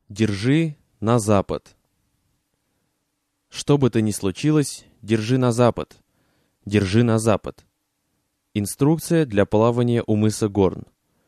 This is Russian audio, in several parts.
Держи на запад. Что бы то ни случилось, держи на запад. Держи на запад. Инструкция для плавания у мыса Горн.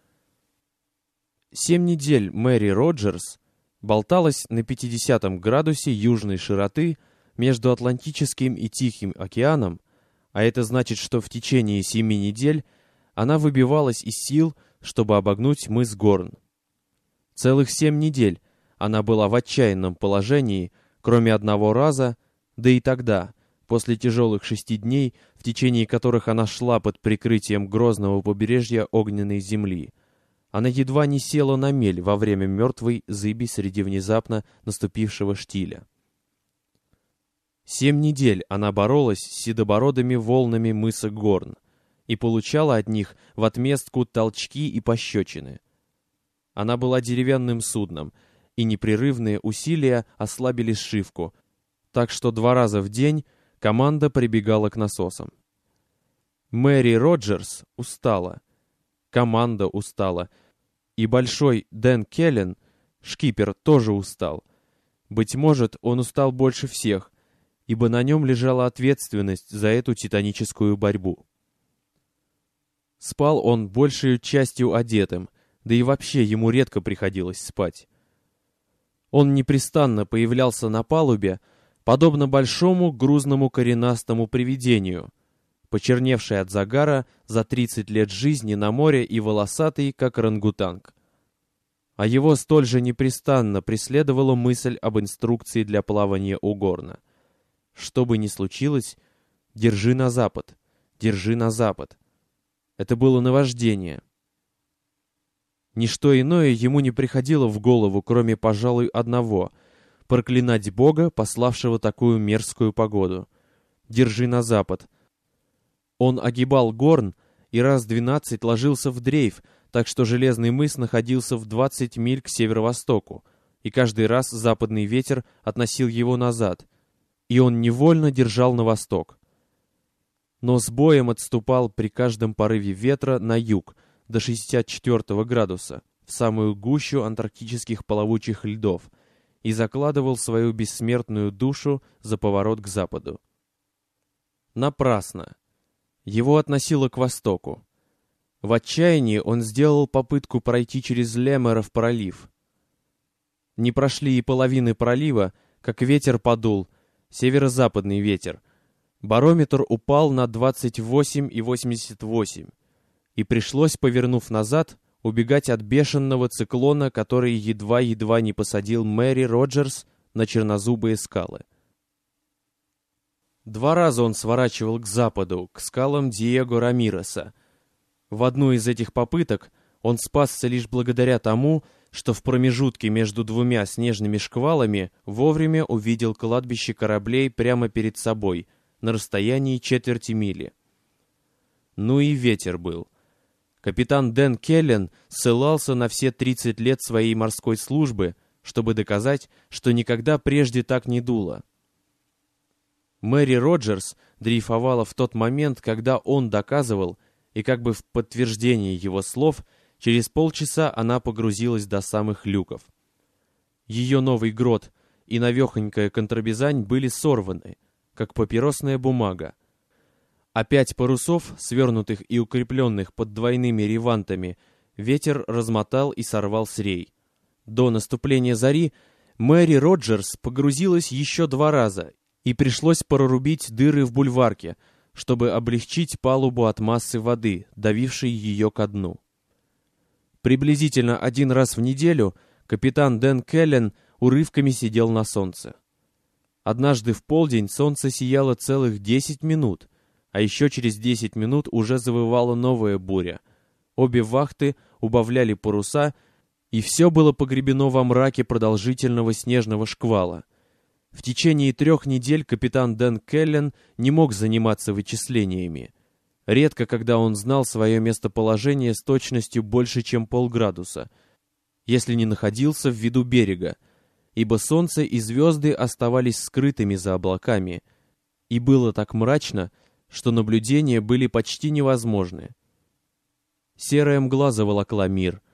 7 недель Мэри Роджерс болталась на 50 градусе южной широты между Атлантическим и Тихим океаном, а это значит, что в течение 7 недель она выбивалась из сил, чтобы обогнуть мыс Горн. Целых 7 недель она была в отчаянном положении, кроме одного раза, да и тогда, после тяжелых 6 дней, в течение которых она шла под прикрытием грозного побережья огненной земли, она едва не села на мель во время мертвой зыби среди внезапно наступившего штиля. 7 недель она боролась с седобородыми волнами мыса Горн и получала от них в отместку толчки и пощечины. Она была деревянным судном, и непрерывные усилия ослабили сшивку, так что 2 раза в день команда прибегала к насосам. Мэри Роджерс устала, команда устала, и большой Дэн Келлен, шкипер, тоже устал. Быть может, он устал больше всех, ибо на нем лежала ответственность за эту титаническую борьбу. Спал он большей частью одетым, да и вообще ему редко приходилось спать. Он непрестанно появлялся на палубе, подобно большому грузному коренастому привидению, почерневший от загара за 30 лет жизни на море и волосатый, как орангутанг. А его столь же непрестанно преследовала мысль об инструкции для плавания у Горна. Что бы ни случилось, держи на запад, держи на запад. Это было наваждение. Ничто иное ему не приходило в голову, кроме, пожалуй, одного — проклинать Бога, пославшего такую мерзкую погоду. Держи на запад. Он огибал Горн и раз 12 ложился в дрейф, так что железный мыс находился в 20 миль к северо-востоку, и каждый раз западный ветер относил его назад, и он невольно держал на восток. Но с боем отступал при каждом порыве ветра на юг, до 64 градуса, в самую гущу антарктических плавучих льдов, и закладывал свою бессмертную душу за поворот к западу. Напрасно. Его относило к востоку. В отчаянии он сделал попытку пройти через Лемеров пролив. Не прошли и половины пролива, как ветер подул, северо-западный ветер. Барометр упал на 28,88, и пришлось, повернув назад, убегать от бешеного циклона, который едва-едва не посадил Мэри Роджерс на чернозубые скалы. 2 раза он сворачивал к западу, к скалам Диего Рамиреса. В одну из этих попыток он спасся лишь благодаря тому, что в промежутке между 2 снежными шквалами вовремя увидел кладбище кораблей прямо перед собой, на расстоянии четверти мили. Ну и ветер был. Капитан Дэн Келлен ссылался на все 30 лет своей морской службы, чтобы доказать, что никогда прежде так не дуло. Мэри Роджерс дрейфовала в тот момент, когда он доказывал, и как бы в подтверждение его слов, через полчаса она погрузилась до самых люков. Ее новый грот и навехонькая контрабизань были сорваны, как папиросная бумага, а 5 парусов, свернутых и укрепленных под двойными ревантами, ветер размотал и сорвал с рей. До наступления зари Мэри Роджерс погрузилась еще 2 раза, и пришлось прорубить дыры в бульварке, чтобы облегчить палубу от массы воды, давившей ее ко дну. Приблизительно 1 раз в неделю капитан Дэн Келлен урывками сидел на солнце. Однажды в полдень солнце сияло целых 10 минут, а еще через 10 минут уже завывала новая буря. Обе вахты убавляли паруса, и все было погребено во мраке продолжительного снежного шквала. В течение 3 недель капитан Дэн Келлен не мог заниматься вычислениями. Редко, когда он знал свое местоположение с точностью больше, чем полградуса, если не находился в виду берега, ибо солнце и звезды оставались скрытыми за облаками, и было так мрачно, что наблюдения были почти невозможны. Серая мгла заволокла мир,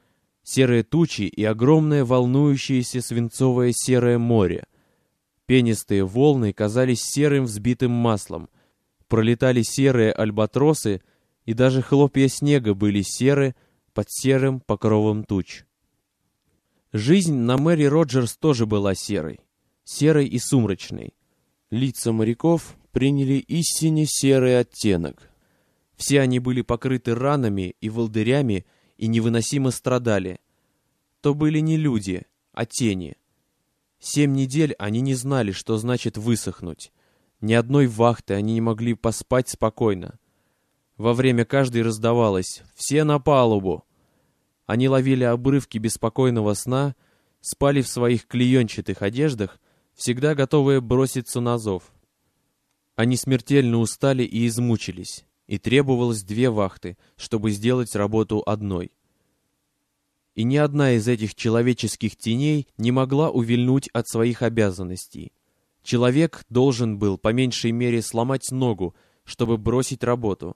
серые тучи и огромное волнующееся свинцовое серое море. Пенистые волны казались серым взбитым маслом. Пролетали серые альбатросы, и даже хлопья снега были серы под серым покровом туч. Жизнь на Мэри Роджерс тоже была серой. Серой и сумрачной. Лица моряков приняли истинно серый оттенок. Все они были покрыты ранами и волдырями и невыносимо страдали. То были не люди, а тени. 7 недель они не знали, что значит высохнуть. Ни одной вахты они не могли поспать спокойно. Во время каждой раздавалось «Все на палубу!». Они ловили обрывки беспокойного сна, спали в своих клеенчатых одеждах, всегда готовые броситься на зов. Они смертельно устали и измучились, и требовалось 2 вахты, чтобы сделать работу одной. И ни одна из этих человеческих теней не могла увильнуть от своих обязанностей. Человек должен был по меньшей мере сломать ногу, чтобы бросить работу.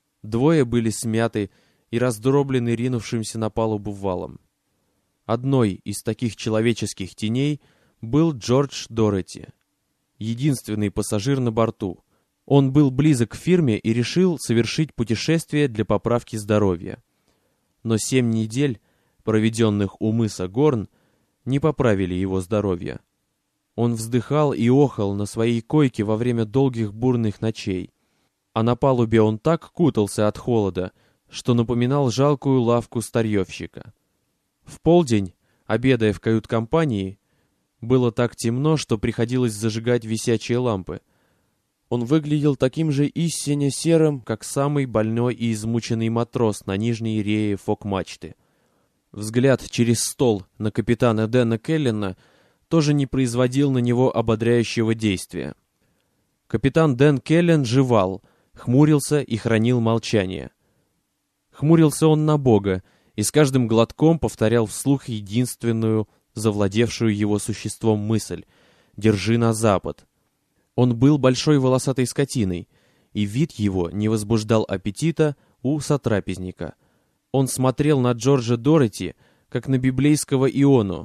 2 были смяты и раздроблены ринувшимся на палубу валом. Одной из таких человеческих теней был Джордж Дороти, единственный пассажир на борту. Он был близок к фирме и решил совершить путешествие для поправки здоровья. Но 7 недель, проведенных у мыса Горн, не поправили его здоровье. Он вздыхал и охал на своей койке во время долгих бурных ночей. А на палубе он так кутался от холода, что напоминал жалкую лавку старьевщика. В полдень, обедая в кают-компании, было так темно, что приходилось зажигать висячие лампы. Он выглядел таким же истинно серым, как самый больной и измученный матрос на нижней рее фок-мачты. Взгляд через стол на капитана Дэна Келлена тоже не производил на него ободряющего действия. Капитан Дэн Келлен жевал, хмурился и хранил молчание. Хмурился он на Бога и с каждым глотком повторял вслух единственную, завладевшую его существом мысль «Держи на запад». Он был большой волосатой скотиной, и вид его не возбуждал аппетита у сотрапезника. Он смотрел на Джорджа Дороти, как на библейского Иону,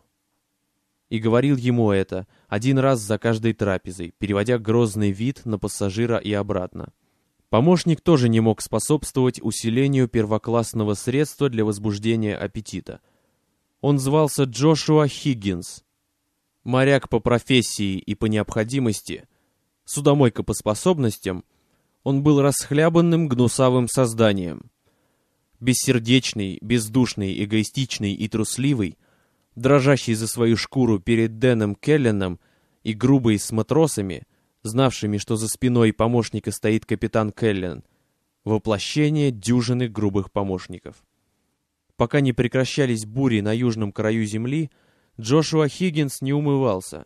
и говорил ему это 1 раз за каждой трапезой, переводя грозный вид на пассажира и обратно. Помощник тоже не мог способствовать усилению первоклассного средства для возбуждения аппетита. Он звался Джошуа Хиггинс. Моряк по профессии и по необходимости, судомойка по способностям, он был расхлябанным гнусавым созданием. Бессердечный, бездушный, эгоистичный и трусливый, дрожащий за свою шкуру перед Дэном Келленом и грубый с матросами, знавшими, что за спиной помощника стоит капитан Келлен, воплощение дюжины грубых помощников. Пока не прекращались бури на южном краю земли, Джошуа Хиггинс не умывался.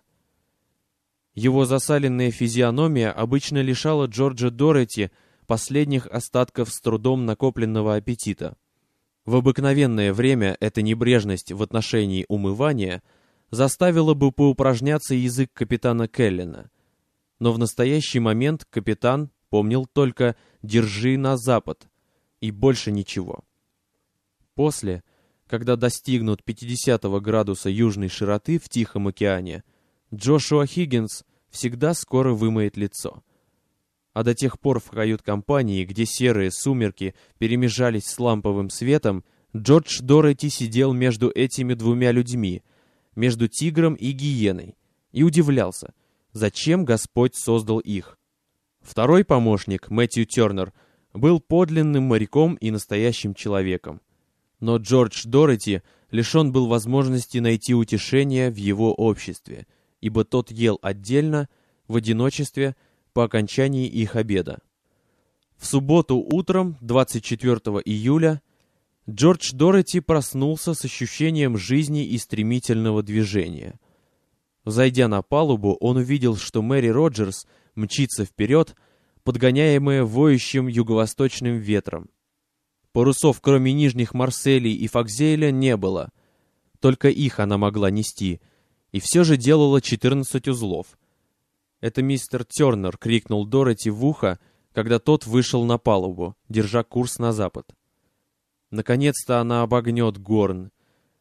Его засаленная физиономия обычно лишала Джорджа Дороти последних остатков с трудом накопленного аппетита. В обыкновенное время эта небрежность в отношении умывания заставила бы поупражняться язык капитана Келлена. Но в настоящий момент капитан помнил только «держи на запад» и больше ничего. После, когда достигнут 50 градуса южной широты в Тихом океане, Джошуа Хиггинс всегда скоро вымоет лицо. А до тех пор в кают-компании, где серые сумерки перемежались с ламповым светом, Джордж Дороти сидел между этими 2 людьми, между тигром и гиеной, и удивлялся, зачем Господь создал их. Второй помощник, Мэтью Тернер, был подлинным моряком и настоящим человеком. Но Джордж Дороти лишен был возможности найти утешение в его обществе, ибо тот ел отдельно, в одиночестве, по окончании их обеда. В субботу утром, 24 июля, Джордж Дороти проснулся с ощущением жизни и стремительного движения. Взойдя на палубу, он увидел, что Мэри Роджерс мчится вперед, подгоняемая воющим юго-восточным ветром. Парусов, кроме нижних Марселей и Фокзейля, не было. Только их она могла нести, и все же делала 14 узлов. Это мистер Тернер крикнул Дороти в ухо, когда тот вышел на палубу, держа курс на запад. Наконец-то она обогнет Горн.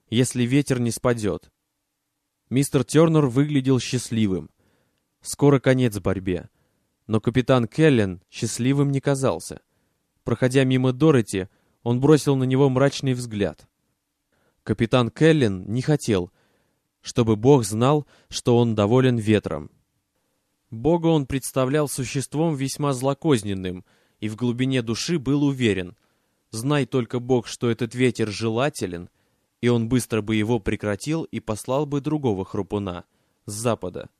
если ветер не спадет. Мистер Тернер выглядел счастливым. Скоро конец борьбе. Но капитан Келлен счастливым не казался. Проходя мимо Дороти, он бросил на него мрачный взгляд. Капитан Келлен не хотел, чтобы Бог знал, что он доволен ветром. Бога он представлял существом весьма злокозненным и в глубине души был уверен, знай только Бог, что этот ветер желателен, и он быстро бы его прекратил и послал бы другого храпуна с запада.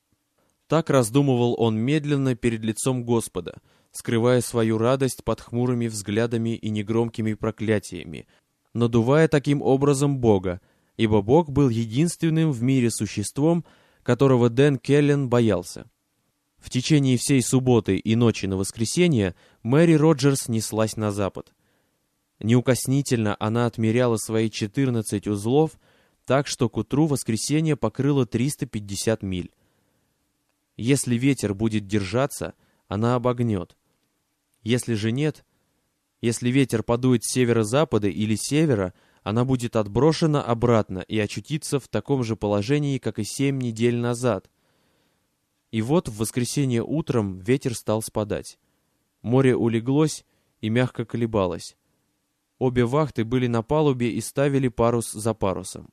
Так раздумывал он медленно перед лицом Господа, скрывая свою радость под хмурыми взглядами и негромкими проклятиями, надувая таким образом Бога, ибо Бог был единственным в мире существом, которого Дэн Келлен боялся. В течение всей субботы и ночи на воскресенье Мэри Роджерс неслась на запад. Неукоснительно она отмеряла свои 14 узлов, так что к утру воскресенья покрыла 350 миль. Если ветер будет держаться, она обогнет. Если же нет, если ветер подует с северо-запада или севера, она будет отброшена обратно и очутится в таком же положении, как и 7 недель назад. И вот в воскресенье утром ветер стал спадать. Море улеглось и мягко колебалось. Обе вахты были на палубе и ставили парус за парусом.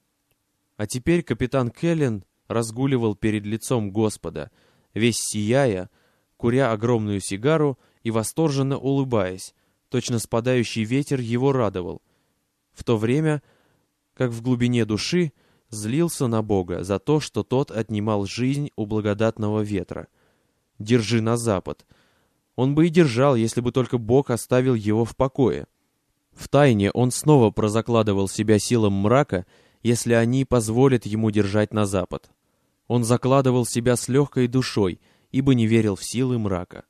А теперь капитан Келлен разгуливал перед лицом Господа, весь сияя, куря огромную сигару и восторженно улыбаясь. Точно спадающий ветер его радовал, в то время как в глубине души злился на Бога за то, что тот отнимал жизнь у благодатного ветра. «Держи на запад». Он бы и держал, если бы только Бог оставил его в покое. Втайне он снова прозакладывал себя силам мрака, если они позволят ему держать на запад. Он закладывал себя с легкой душой, ибо не верил в силы мрака.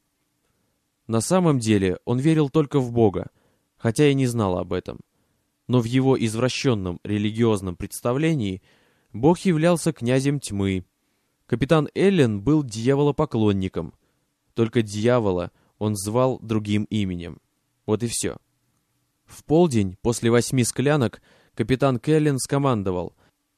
На самом деле он верил только в Бога, хотя и не знал об этом. Но в его извращенном религиозном представлении Бог являлся князем тьмы. Капитан Эллен был дьяволопоклонником. Только дьявола он звал другим именем. Вот и все. В полдень, после 8 склянок, капитан Келлен скомандовал: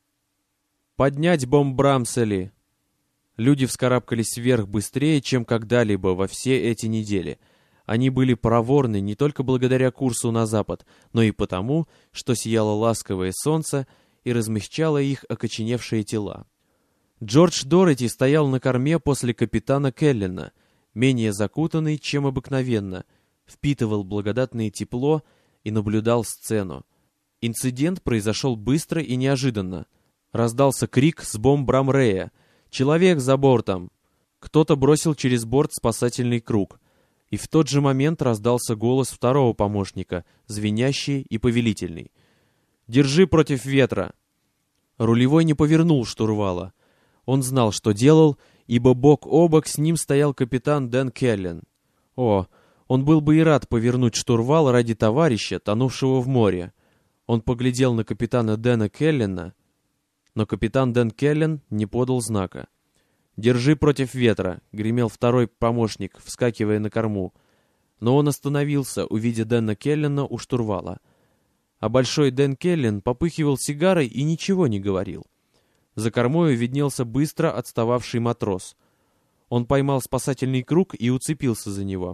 «Поднять бомбрамсели!» Люди вскарабкались вверх быстрее, чем когда-либо во все эти недели. Они были проворны не только благодаря курсу на запад, но и потому, что сияло ласковое солнце и размягчало их окоченевшие тела. Джордж Дороти стоял на корме после капитана Келлена, менее закутанный, чем обыкновенно, впитывал благодатное тепло и наблюдал сцену. Инцидент произошел быстро и неожиданно. Раздался крик с бомб-брамрея: «Человек за бортом!» Кто-то бросил через борт спасательный круг. И в тот же момент раздался голос второго помощника, звенящий и повелительный: «Держи против ветра!» Рулевой не повернул штурвала. Он знал, что делал, ибо бок о бок с ним стоял капитан Дэн Келлен. О, он был бы и рад повернуть штурвал ради товарища, тонувшего в море. Он поглядел на капитана Дэна Келлена, но капитан Дэн Келлен не подал знака. «Держи против ветра!» — гремел второй помощник, вскакивая на корму. Но он остановился, увидя Дэна Келлена у штурвала. А большой Дэн Келлен попыхивал сигарой и ничего не говорил. За кормою виднелся быстро отстававший матрос. Он поймал спасательный круг и уцепился за него.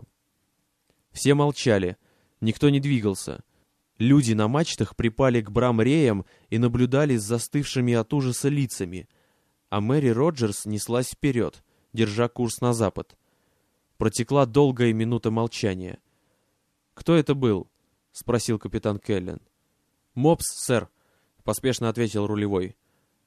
Все молчали, никто не двигался. Люди на мачтах припали к брамреям и наблюдали с застывшими от ужаса лицами, а Мэри Роджерс неслась вперед, держа курс на запад. Протекла долгая минута молчания. «Кто это был?» — спросил капитан Келлен. «Мопс, сэр», — поспешно ответил рулевой.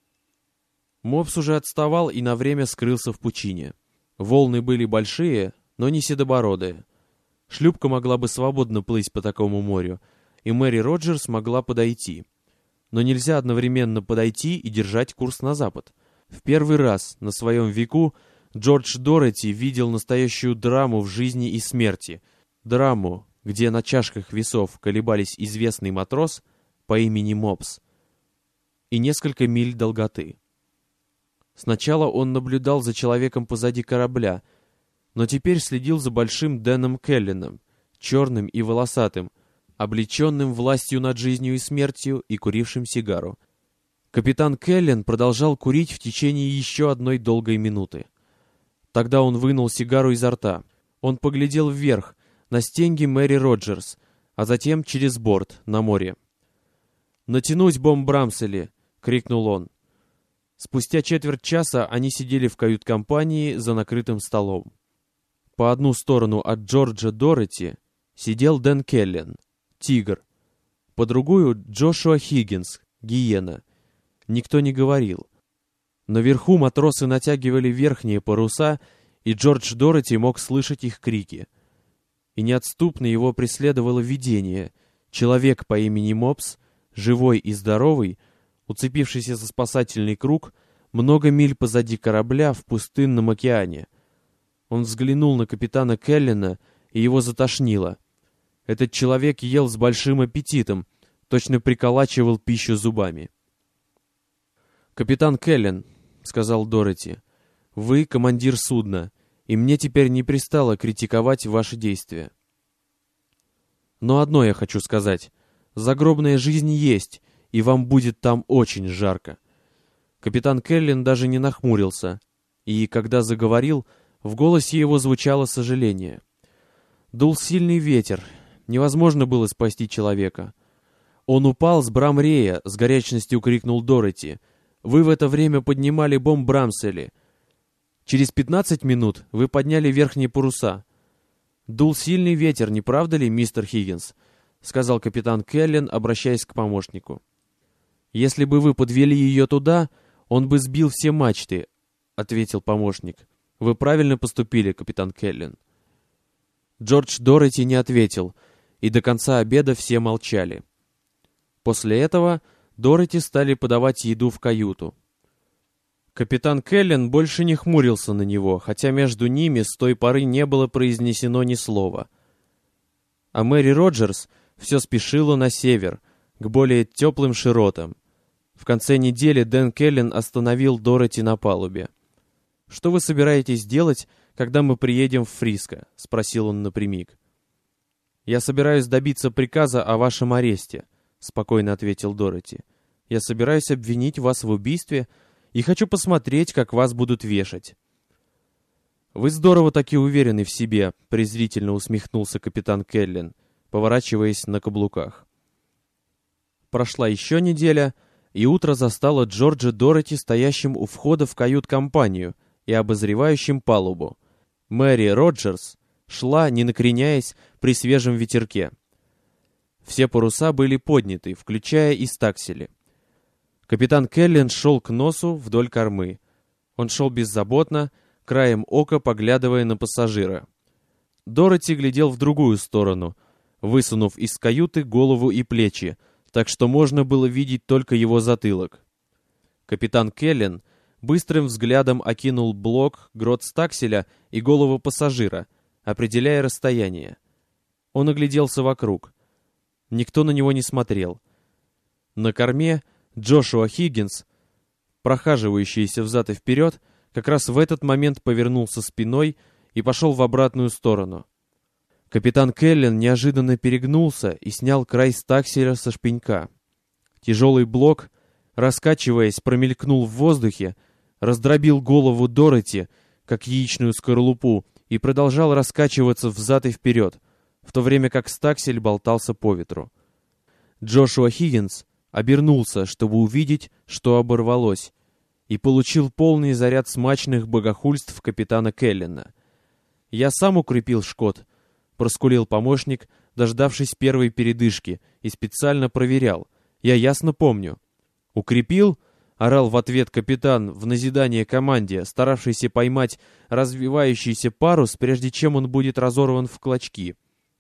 Мопс уже отставал и на время скрылся в пучине. Волны были большие, но не седобородые. Шлюпка могла бы свободно плыть по такому морю, и Мэри Роджерс могла подойти. Но нельзя одновременно подойти и держать курс на запад. В первый раз на своем веку Джордж Дороти видел настоящую драму в жизни и смерти. Драму, где на чашках весов колебались известный матрос по имени Мопс и несколько миль долготы. Сначала он наблюдал за человеком позади корабля, но теперь следил за большим Дэном Келленом, черным и волосатым, облеченным властью над жизнью и смертью и курившим сигару. Капитан Келлен продолжал курить в течение еще одной долгой минуты. Тогда он вынул сигару изо рта. Он поглядел вверх, на стенги Мэри Роджерс, а затем через борт, на море. «Натянуть бомб-брамсели!» — крикнул он. Спустя четверть часа они сидели в кают-компании за накрытым столом. По одну сторону от Джорджа Дороти сидел Дэн Келлен, тигр. По другую — Джошуа Хиггинс, гиена. Никто не говорил. Наверху матросы натягивали верхние паруса, и Джордж Дороти мог слышать их крики. И неотступно его преследовало видение. Человек по имени Мопс, живой и здоровый, уцепившийся за спасательный круг, много миль позади корабля в пустынном океане. Он взглянул на капитана Келлена, и его затошнило. Этот человек ел с большим аппетитом, точно приколачивал пищу зубами. «Капитан Келлен», — сказал Дороти, — «вы командир судна, и мне теперь не пристало критиковать ваши действия. Но одно я хочу сказать. Загробная жизнь есть, и вам будет там очень жарко». Капитан Келлен даже не нахмурился, и, когда заговорил, в голосе его звучало сожаление. Дул сильный ветер, невозможно было спасти человека. «Он упал с Брамрея», — с горячностью крикнул Дороти. «Вы в это время поднимали бомб-брамсели. Через 15 минут вы подняли верхние паруса». «Дул сильный ветер, не правда ли, мистер Хиггинс?» — сказал капитан Келлен, обращаясь к помощнику. «Если бы вы подвели ее туда, он бы сбил все мачты», — ответил помощник. «Вы правильно поступили, капитан Келлен». Джордж Дороти не ответил, и до конца обеда все молчали. После этого Дороти стали подавать еду в каюту. Капитан Келлен больше не хмурился на него, хотя между ними с той поры не было произнесено ни слова. А Мэри Роджерс все спешила на север, к более теплым широтам. В конце недели Дэн Келлен остановил Дороти на палубе. «Что вы собираетесь делать, когда мы приедем в Фриско?» — спросил он напрямик. «Я собираюсь добиться приказа о вашем аресте», — спокойно ответил Дороти. «Я собираюсь обвинить вас в убийстве и хочу посмотреть, как вас будут вешать». «Вы здорово таки уверены в себе», — презрительно усмехнулся капитан Келлен, поворачиваясь на каблуках. Прошла еще неделя, и утро застало Джорджа Дороти стоящим у входа в кают-компанию и обозревающим палубу. Мэри Роджерс шла, не накреняясь, при свежем ветерке. Все паруса были подняты, включая и стаксели. Капитан Келлен шел к носу вдоль кормы. Он шел беззаботно, краем ока поглядывая на пассажира. Дороти глядел в другую сторону, высунув из каюты голову и плечи, так что можно было видеть только его затылок. Капитан Келлен быстрым взглядом окинул блок, грот стакселя и голову пассажира, определяя расстояние. Он огляделся вокруг. Никто на него не смотрел. На корме Джошуа Хиггинс, прохаживающийся взад и вперед, как раз в этот момент повернулся спиной и пошел в обратную сторону. Капитан Келлен неожиданно перегнулся и снял край стакселя со шпенька. Тяжелый блок, раскачиваясь, промелькнул в воздухе, раздробил голову Дороти, как яичную скорлупу, и продолжал раскачиваться взад и вперед, в то время как стаксель болтался по ветру. Джошуа Хиггинс обернулся, чтобы увидеть, что оборвалось, и получил полный заряд смачных богохульств капитана Келлена. «Я сам укрепил шкот», — проскулил помощник, дождавшись первой передышки, и специально проверял. «Я ясно помню». «Укрепил?» — орал в ответ капитан в назидание команде, старавшийся поймать развивающийся парус, прежде чем он будет разорван в клочки.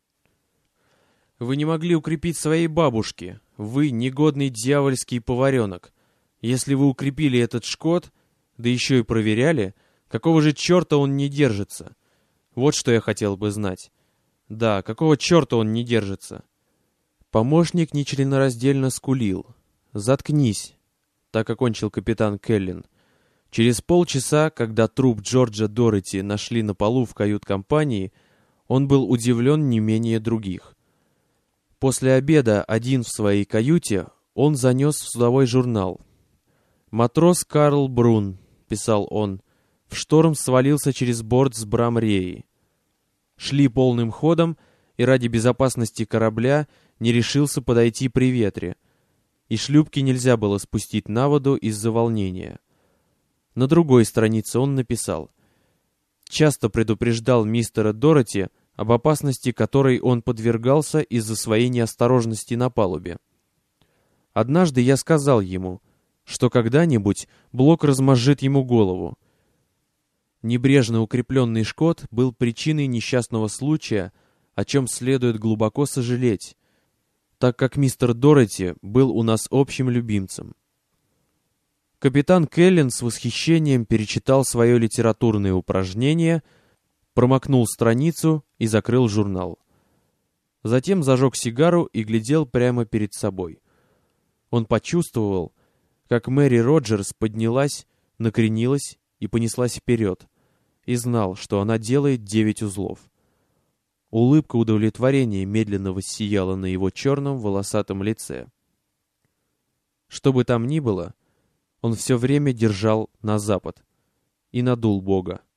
«Вы не могли укрепить своей бабушки. Вы негодный дьявольский поваренок. Если вы укрепили этот шкот, да еще и проверяли, какого же черта он не держится? Вот что я хотел бы знать. Да, какого черта он не держится?» Помощник нечленораздельно скулил. «Заткнись», — так окончил капитан Келлен. Через полчаса, когда труп Джорджа Дороти нашли на полу в кают-компании, он был удивлен не менее других. После обеда, один в своей каюте, он занес в судовой журнал. «Матрос Карл Брун», — писал он, — «в шторм свалился через борт с Брамреи. Шли полным ходом, и ради безопасности корабля не решился подойти при ветре, и шлюпки нельзя было спустить на воду из-за волнения». На другой странице он написал: «Часто предупреждал мистера Дороти об опасности, которой он подвергался из-за своей неосторожности на палубе. Однажды я сказал ему, что когда-нибудь Блок размозжит ему голову. Небрежно укрепленный шкот был причиной несчастного случая, о чем следует глубоко сожалеть, так как мистер Дороти был у нас общим любимцем». Капитан Келлен с восхищением перечитал свое литературное упражнение, промокнул страницу и закрыл журнал. Затем зажег сигару и глядел прямо перед собой. Он почувствовал, как Мэри Роджерс поднялась, накренилась и понеслась вперед, и знал, что она делает 9 узлов. Улыбка удовлетворения медленно воссияла на его черном волосатом лице. Что бы там ни было, он все время держал на запад и надул Бога.